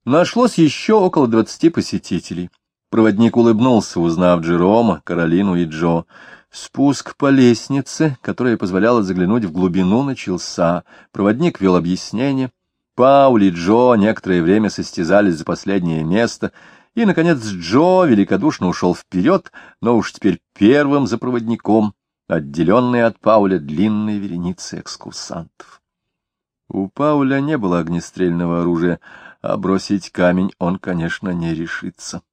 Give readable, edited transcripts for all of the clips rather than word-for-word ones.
Нашлось еще около 20 посетителей. Проводник улыбнулся, узнав Джерома, Каролину и Джо. Спуск по лестнице, которая позволяла заглянуть в глубину, начался. Проводник вел объяснение. Пауль и Джо некоторое время состязались за последнее место, и, наконец, Джо великодушно ушел вперед, но уж теперь первым за проводником, отделенный от Пауля длинной вереницей экскурсантов. У Пауля не было огнестрельного оружия, а бросить камень он, конечно, не решится.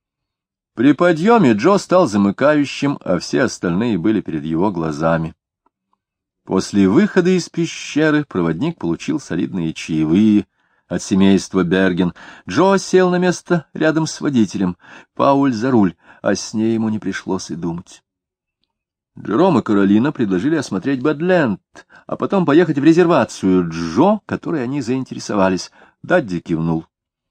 При подъеме Джо стал замыкающим, а все остальные были перед его глазами. После выхода из пещеры проводник получил солидные чаевые от семейства Берген. Джо сел на место рядом с водителем, Пауль за руль, а с ней ему не пришлось и думать. Джером и Каролина предложили осмотреть Бэдленд, а потом поехать в резервацию Джо, которой они заинтересовались. Дадди кивнул.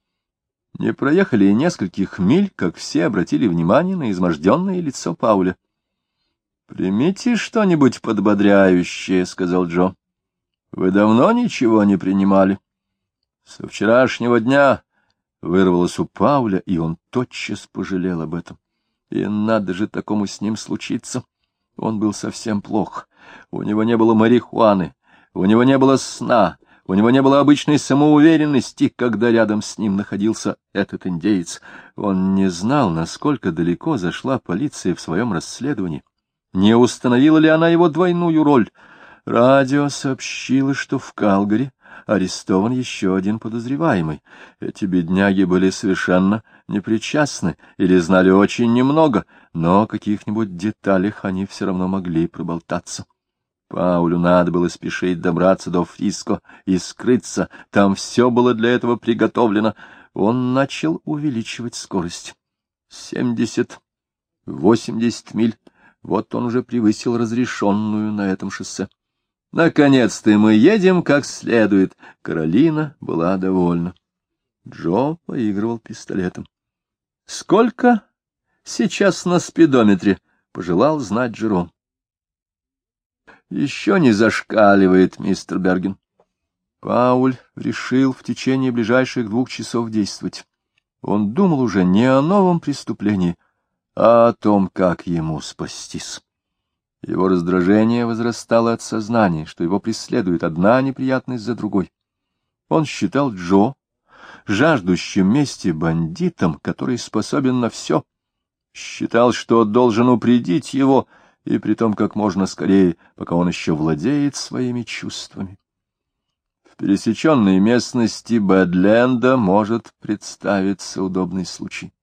Не проехали и нескольких миль, как все обратили внимание на изможденное лицо Пауля. — Примите что-нибудь подбодряющее, — сказал Джо. — Вы давно ничего не принимали? — Со вчерашнего дня вырвалось у Пауля, и он тотчас пожалел об этом. И надо же такому с ним случиться. Он был совсем плох. У него не было марихуаны, у него не было сна. У него не было обычной самоуверенности, когда рядом с ним находился этот индеец. Он не знал, насколько далеко зашла полиция в своем расследовании. Не установила ли она его двойную роль? Радио сообщило, что в Калгари арестован еще один подозреваемый. Эти бедняги были совершенно непричастны или знали очень немного, но о каких-нибудь деталях они все равно могли проболтаться. Паулю надо было спешить добраться до Фриско и скрыться. Там все было для этого приготовлено. Он начал увеличивать скорость. 70, 80 миль. Вот он уже превысил разрешенную на этом шоссе. Наконец-то мы едем как следует. Каролина была довольна. Джо поигрывал пистолетом. — Сколько сейчас на спидометре? — пожелал знать Джером. Еще не зашкаливает, мистер Берген. Пауль решил в течение ближайших 2 часов действовать. Он думал уже не о новом преступлении, а о том, как ему спастись. Его раздражение возрастало от сознания, что его преследует одна неприятность за другой. Он считал Джо жаждущим мести бандитом, который способен на все. Считал, что должен упредить его, и притом как можно скорее, пока он еще владеет своими чувствами. В пересеченной местности Бэдленда может представиться удобный случай.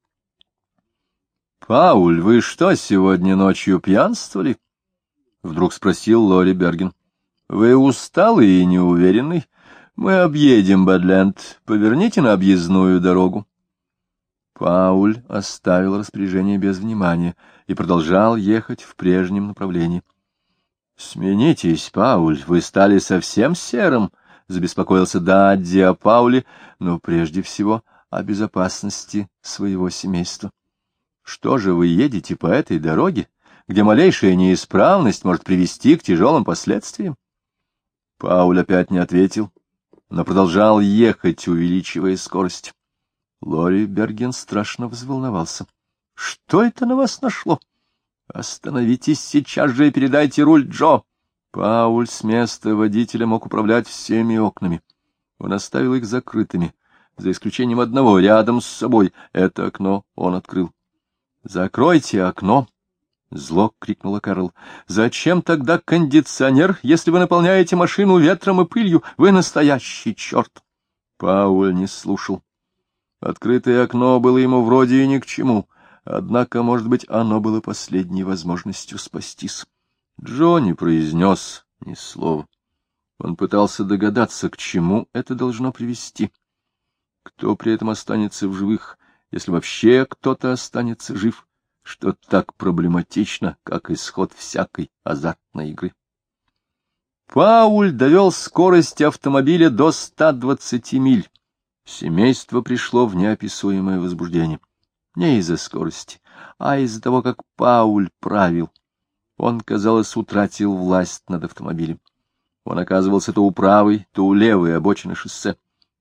— Пауль, вы что, сегодня ночью пьянствовали? — вдруг спросил Лори Берген. — Вы усталый и неуверенный? Мы объедем Бэдленд. Поверните на объездную дорогу. Пауль оставил распоряжение без внимания и продолжал ехать в прежнем направлении. — Сменитесь, Пауль, вы стали совсем серым, — забеспокоился Дадди о Пауле, но прежде всего о безопасности своего семейства. — Что же вы едете по этой дороге, где малейшая неисправность может привести к тяжелым последствиям? Пауль опять не ответил, но продолжал ехать, увеличивая скорость. Лори Берген страшно взволновался. — Что это на вас нашло? — Остановитесь сейчас же и передайте руль Джо. Пауль с места водителя мог управлять всеми окнами. Он оставил их закрытыми, за исключением одного, рядом с собой. Это окно он открыл. — Закройте окно! — зло крикнула Кэрол. — Зачем тогда кондиционер, если вы наполняете машину ветром и пылью? Вы настоящий черт! Пауль не слушал. Открытое окно было ему вроде и ни к чему, однако, может быть, оно было последней возможностью спастись. Джо не произнес ни слова. Он пытался догадаться, к чему это должно привести. Кто при этом останется в живых, если вообще кто-то останется жив, что так проблематично, как исход всякой азартной игры. Пауль довел скорость автомобиля до 120 миль. Семейство пришло в неописуемое возбуждение. Не из-за скорости, а из-за того, как Пауль правил. Он, казалось, утратил власть над автомобилем. Он оказывался то у правой, то у левой обочины шоссе.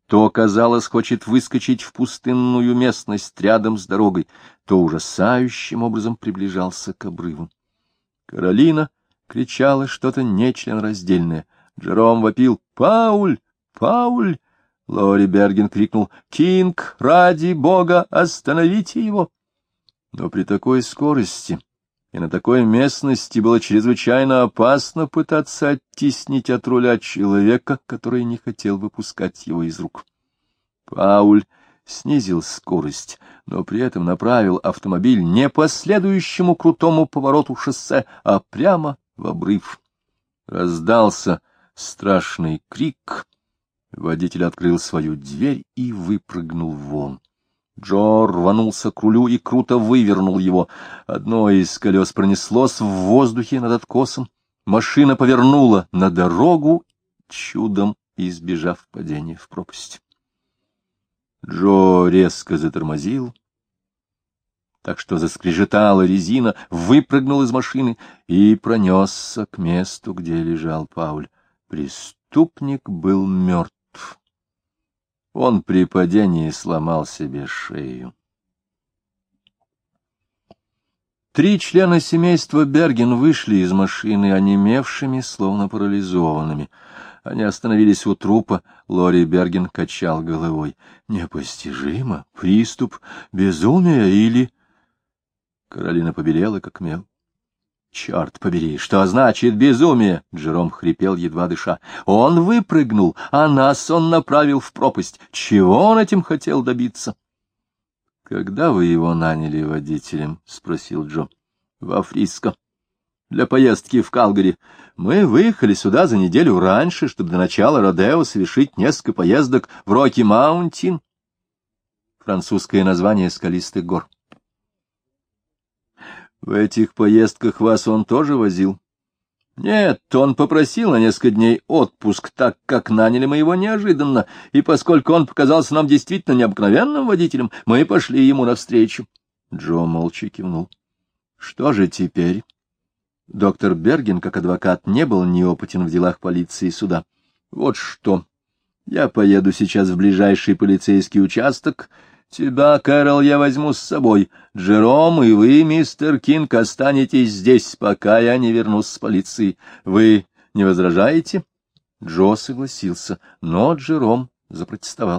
то, казалось, хочет выскочить в пустынную местность рядом с дорогой, то ужасающим образом приближался к обрыву. Каролина кричала что-то нечленораздельное. Джером вопил: «Пауль! Пауль!» Лори Берген крикнул: «Кинг, ради бога, остановите его!» Но при такой скорости и на такой местности было чрезвычайно опасно пытаться оттеснить от руля человека, который не хотел выпускать его из рук. Пауль снизил скорость, но при этом направил автомобиль не по следующему крутому повороту шоссе, а прямо в обрыв. Раздался страшный крик. Водитель открыл свою дверь и выпрыгнул вон. Джо рванулся к рулю и круто вывернул его. Одно из колес пронеслось в воздухе над откосом. Машина повернула на дорогу, чудом избежав падения в пропасть. Джо резко затормозил, так что заскрежетала резина, выпрыгнул из машины и пронесся к месту, где лежал Пауль. Преступник был мертв. Он при падении сломал себе шею. 3 члена семейства Берген вышли из машины онемевшими, словно парализованными. Они остановились у трупа. Лори Берген качал головой. Непостижимо. Приступ безумия или... Каролина побелела, как мел. «Черт побери, что значит безумие?» Джером хрипел, едва дыша. «Он выпрыгнул, а нас он направил в пропасть. Чего он этим хотел добиться?» «Когда вы его наняли водителем?» — спросил Джо. «Во Фриско. Для поездки в Калгари. Мы выехали сюда за неделю раньше, чтобы до начала родео совершить несколько поездок в Роки-Маунтин». Французское название скалистых гор. В этих поездках вас он тоже возил? Нет, он попросил на несколько дней отпуск, так как наняли мы его неожиданно, и поскольку он показался нам действительно необыкновенным водителем, мы пошли ему навстречу. Джо молча кивнул. Что же теперь? Доктор Берген, как адвокат, не был неопытен в делах полиции и суда. Вот что. Я поеду сейчас в ближайший полицейский участок. Тебя, Кэрол, я возьму с собой. Джером и вы, мистер Кинг, останетесь здесь, пока я не вернусь с полиции. Вы не возражаете? Джо согласился, но Джером запротестовал.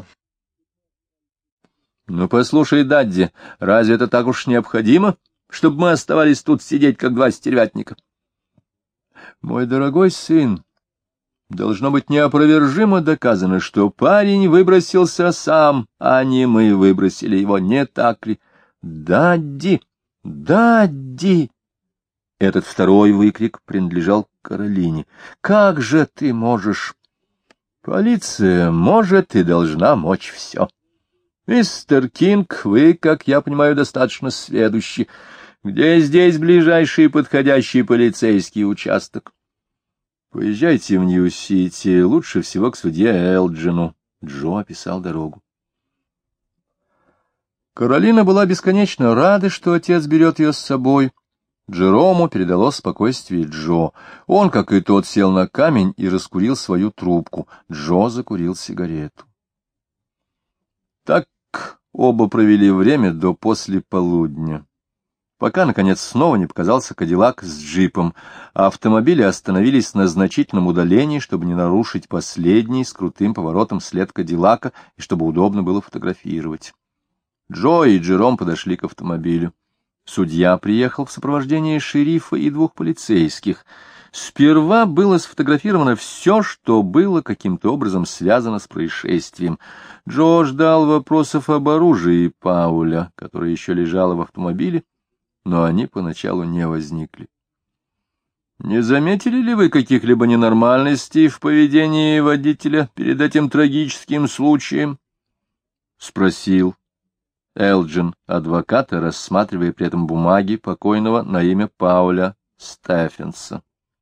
— Ну, послушай, Дадди, разве это так уж необходимо, чтобы мы оставались тут сидеть, как 2 стервятника? — Мой дорогой сын, должно быть неопровержимо доказано, что парень выбросился сам, а не мы выбросили его, не так ли? Дадди! Дадди! Этот второй выкрик принадлежал Каролине. Как же ты можешь? Полиция может и должна мочь все. Мистер Кинг, вы, как я понимаю, достаточно сведущи. Где здесь ближайший подходящий полицейский участок? Поезжайте в Нью-Сити, лучше всего к судье Элджину. Джо описал дорогу. Каролина была бесконечно рада, что отец берет ее с собой. Джерому передало спокойствие Джо. Он, как и тот, сел на камень и раскурил свою трубку. Джо закурил сигарету. Так оба провели время до после полудня, пока, наконец, снова не показался Кадиллак с джипом, а автомобили остановились на значительном удалении, чтобы не нарушить последний с крутым поворотом след Кадиллака и чтобы удобно было фотографировать. Джо и Джером подошли к автомобилю. Судья приехал в сопровождении шерифа и 2 полицейских. Сперва было сфотографировано все, что было каким-то образом связано с происшествием. Джо ждал вопросов об оружии Пауля, которое еще лежало в автомобиле, но они поначалу не возникли. — Не заметили ли вы каких-либо ненормальностей в поведении водителя перед этим трагическим случаем? — спросил Элджин адвоката, рассматривая при этом бумаги покойного на имя Пауля Стефенса.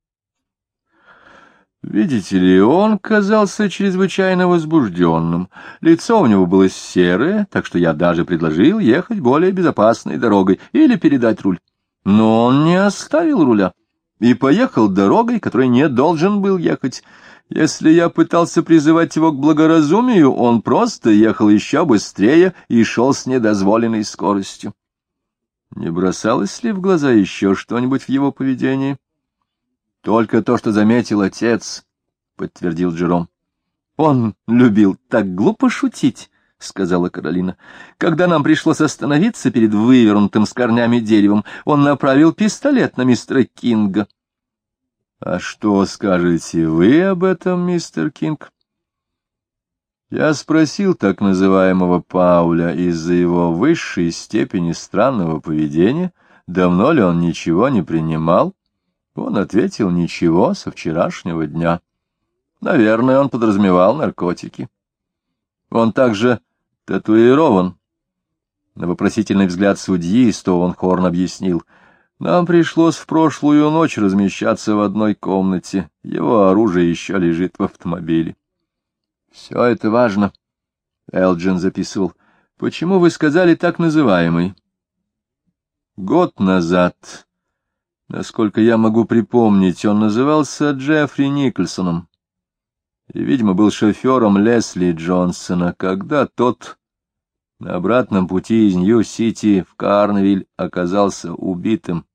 Видите ли, он казался чрезвычайно возбужденным. Лицо у него было серое, так что я даже предложил ехать более безопасной дорогой или передать руль. Но он не оставил руля и поехал дорогой, которой не должен был ехать. Если я пытался призывать его к благоразумию, он просто ехал еще быстрее и шел с недозволенной скоростью. Не бросалось ли в глаза еще что-нибудь в его поведении? — Только то, что заметил отец, — подтвердил Джером. — Он любил так глупо шутить, — сказала Каролина. — Когда нам пришлось остановиться перед вывернутым с корнями деревом, он направил пистолет на мистера Кинга. — А что скажете вы об этом, мистер Кинг? Я спросил так называемого Пауля из-за его высшей степени странного поведения, давно ли он ничего не принимал. Он ответил: ничего, со вчерашнего дня. Наверное, он подразумевал наркотики. Он также татуирован. На вопросительный взгляд судьи Стоунхорн объяснил: нам пришлось в прошлую ночь размещаться в одной комнате. Его оружие еще лежит в автомобиле. — Все это важно, — Элджин записывал. — Почему вы сказали так называемый? — Год назад, насколько я могу припомнить, он назывался Джеффри Никольсоном и, видимо, был шофером Лесли Джонсона, когда тот на обратном пути из Нью-Сити в Карнвиль оказался убитым.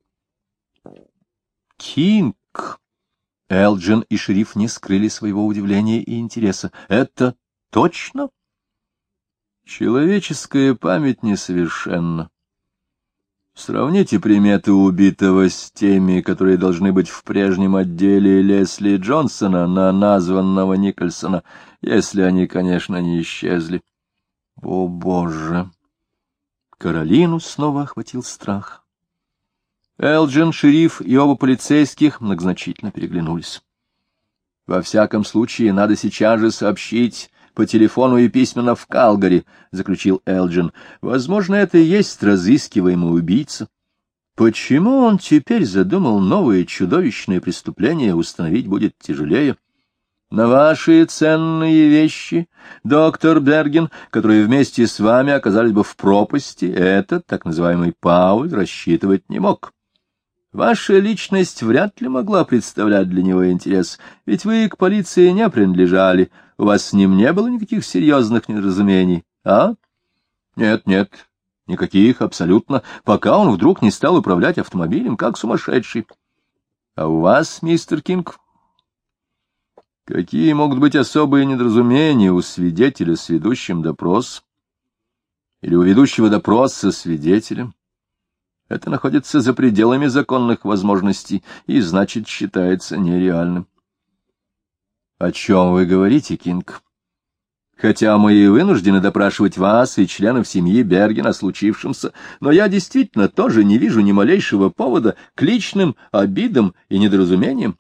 — Кинг! Элджин и шериф не скрыли своего удивления и интереса. — Это точно? Человеческая память несовершенна. Сравните приметы убитого с теми, которые должны быть в прежнем отделе Лесли Джонсона на названного Никольсона, если они, конечно, не исчезли. О, Боже! Каролину снова охватил страх. Элджин, шериф и оба полицейских многозначительно переглянулись. — Во всяком случае, надо сейчас же сообщить по телефону и письменно в Калгари, — заключил Элджин. — Возможно, это и есть разыскиваемый убийца. Почему он теперь задумал новые чудовищные преступления, установить будет тяжелее. На ваши ценные вещи, доктор Берген, которые вместе с вами оказались бы в пропасти, этот, так называемый Пауль, рассчитывать не мог. Ваша личность вряд ли могла представлять для него интерес, ведь вы к полиции не принадлежали, у вас с ним не было никаких серьезных недоразумений, а? Нет, нет, никаких, абсолютно, пока он вдруг не стал управлять автомобилем, как сумасшедший. А у вас, мистер Кинг? Какие могут быть особые недоразумения у свидетеля с ведущим допрос? Или у ведущего допрос со свидетелем? Это находится за пределами законных возможностей и, значит, считается нереальным. — О чем вы говорите, Кинг? Хотя мы и вынуждены допрашивать вас и членов семьи Бергена о случившемся, но я действительно тоже не вижу ни малейшего повода к личным обидам и недоразумениям.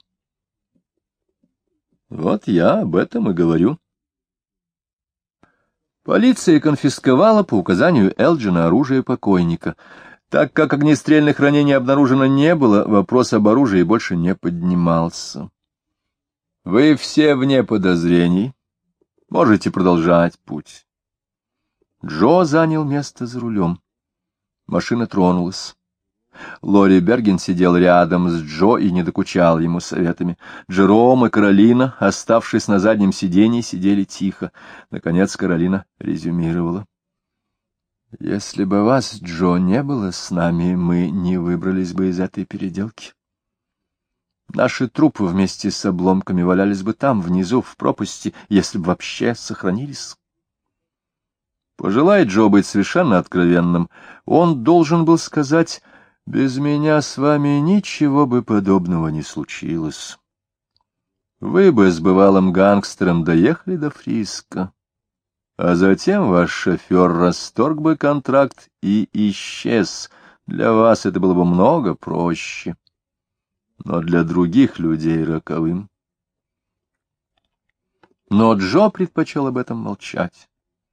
Вот я об этом и говорю. Полиция конфисковала по указанию Элджина оружие покойника. Так как огнестрельных ранений обнаружено не было, вопрос об оружии больше не поднимался. Вы все вне подозрений. Можете продолжать путь. Джо занял место за рулем. Машина тронулась. Лори Берген сидел рядом с Джо и не докучал ему советами. Джером и Каролина, оставшись на заднем сиденье, сидели тихо. Наконец Каролина резюмировала. Если бы вас, Джо, не было с нами, мы не выбрались бы из этой переделки. Наши трупы вместе с обломками валялись бы там, внизу, в пропасти, если бы вообще сохранились. Пожелай Джо быть совершенно откровенным, он должен был сказать: «Без меня с вами ничего бы подобного не случилось. Вы бы с бывалым гангстером доехали до Фриска, а затем ваш шофер расторг бы контракт и исчез. Для вас это было бы много проще, но для других людей роковым». Но Джо предпочел об этом молчать.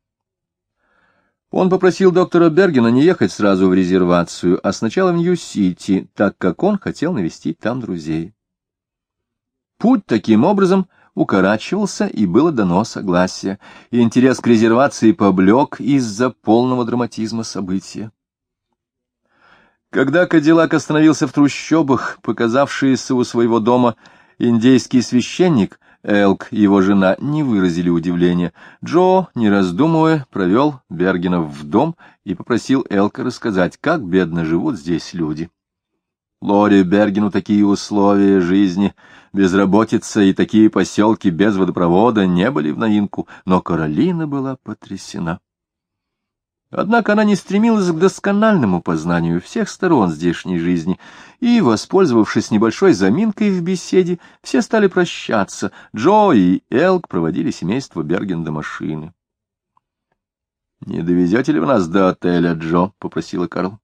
Он попросил доктора Бергена не ехать сразу в резервацию, а сначала в Нью-Сити, так как он хотел навестить там друзей. Путь таким образом укорачивался, и было дано согласие, и интерес к резервации поблек из-за полного драматизма события. Когда Кадиллак остановился в трущобах, показавшийся у своего дома индейский священник Элк и его жена не выразили удивления. Джо, не раздумывая, провел Бергенов в дом и попросил Элка рассказать, как бедно живут здесь люди. Лори Бергену такие условия жизни, безработица и такие поселки без водопровода не были в новинку, но Каролина была потрясена. Однако она не стремилась к доскональному познанию всех сторон здешней жизни, и, воспользовавшись небольшой заминкой в беседе, все стали прощаться. Джо и Элк проводили семейство Берген до машины. — Не довезете ли вы нас до отеля, Джо? — попросила Карл.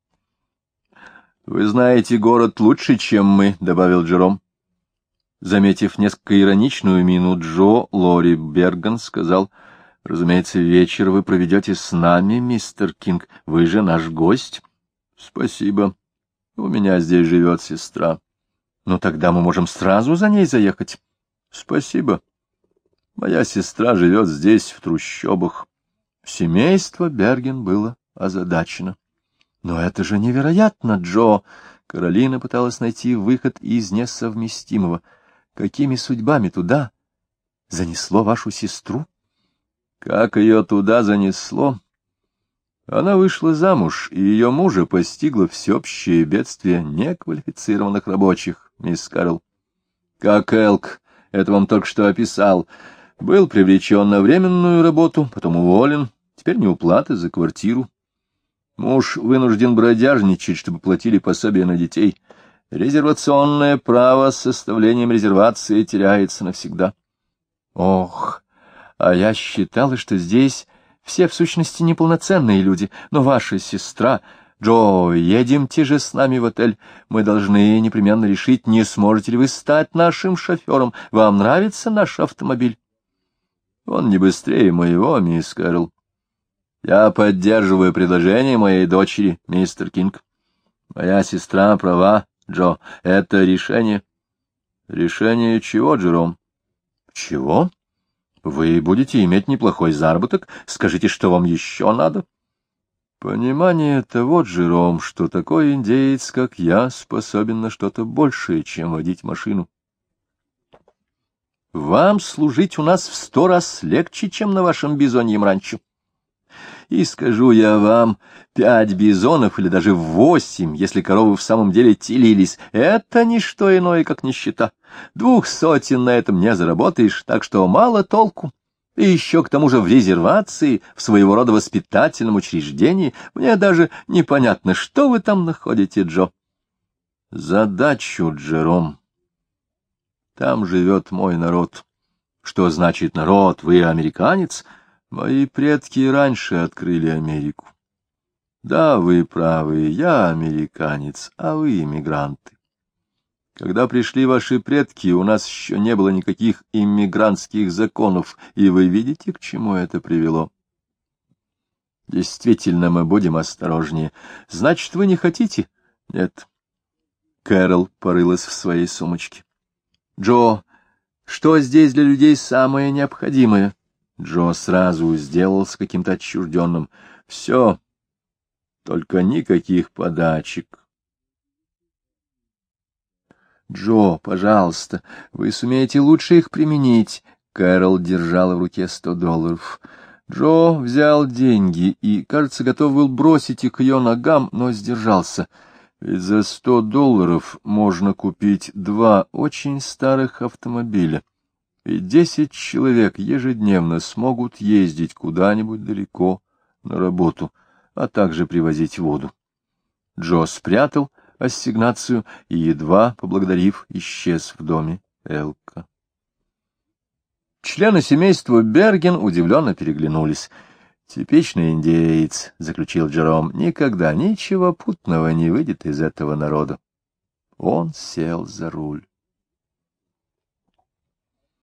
— Вы знаете город лучше, чем мы, — добавил Джером. Заметив несколько ироничную мину Джо, Лори Берген сказал: — Разумеется, вечер вы проведете с нами, мистер Кинг. Вы же наш гость. — Спасибо. У меня здесь живет сестра. — Ну, тогда мы можем сразу за ней заехать. — Спасибо. Моя сестра живет здесь, в трущобах. Семейство Берген было озадачено. — Но это же невероятно, Джо! Каролина пыталась найти выход из несовместимого. Какими судьбами туда занесло вашу сестру? Как ее туда занесло? Она вышла замуж, и ее мужа постигло всеобщее бедствие неквалифицированных рабочих, мисс Карл. Как Элк, это вам только что описал, был привлечен на временную работу, потом уволен, теперь неуплаты за квартиру. Муж вынужден бродяжничать, чтобы платили пособие на детей. Резервационное право с составлением резервации теряется навсегда. Ох! А я считала, что здесь все в сущности неполноценные люди, но ваша сестра... Джо, едемте же с нами в отель. Мы должны непременно решить, не сможете ли вы стать нашим шофером. Вам нравится наш автомобиль? Он не быстрее моего, мисс Кэрол. Я поддерживаю предложение моей дочери, мистер Кинг. Моя сестра права, Джо. Это решение... Решение чего, Джером? Чего? Вы будете иметь неплохой заработок. Скажите, что вам еще надо? Понимание того, Джером, что такой индеец, как я, способен на что-то большее, чем водить машину. Вам служить у нас в 100 раз легче, чем на вашем бизоньем ранчо. И скажу я вам, 5 бизонов или даже 8, если коровы в самом деле телились, это не что иное, как нищета. 200 на этом не заработаешь, так что мало толку. И еще к тому же в резервации, в своего рода воспитательном учреждении, мне даже непонятно, что вы там находите, Джо. Задачу, Джером. Там живет мой народ. Что значит народ? Вы американец? Мои предки раньше открыли Америку. Да, вы правы, я американец, а вы иммигранты. Когда пришли ваши предки, у нас еще не было никаких иммигрантских законов, и вы видите, к чему это привело. Действительно, мы будем осторожнее. Значит, вы не хотите? Нет. Кэрол порылась в своей сумочке. Джо, что здесь для людей самое необходимое? Джо сразу сделался каким-то отчужденным. Все, только никаких подачек. Джо, пожалуйста, вы сумеете лучше их применить. Кэрол держала в руке $100. Джо взял деньги и, кажется, готов был бросить их к ее ногам, но сдержался. Ведь за $100 можно купить 2 очень старых автомобиля. И 10 человек ежедневно смогут ездить куда-нибудь далеко на работу, а также привозить воду. Джо спрятал ассигнацию и, едва поблагодарив, исчез в доме Элка. Члены семейства Берген удивленно переглянулись. «Типичный индеец», — заключил Джером, — «никогда ничего путного не выйдет из этого народа». Он сел за руль.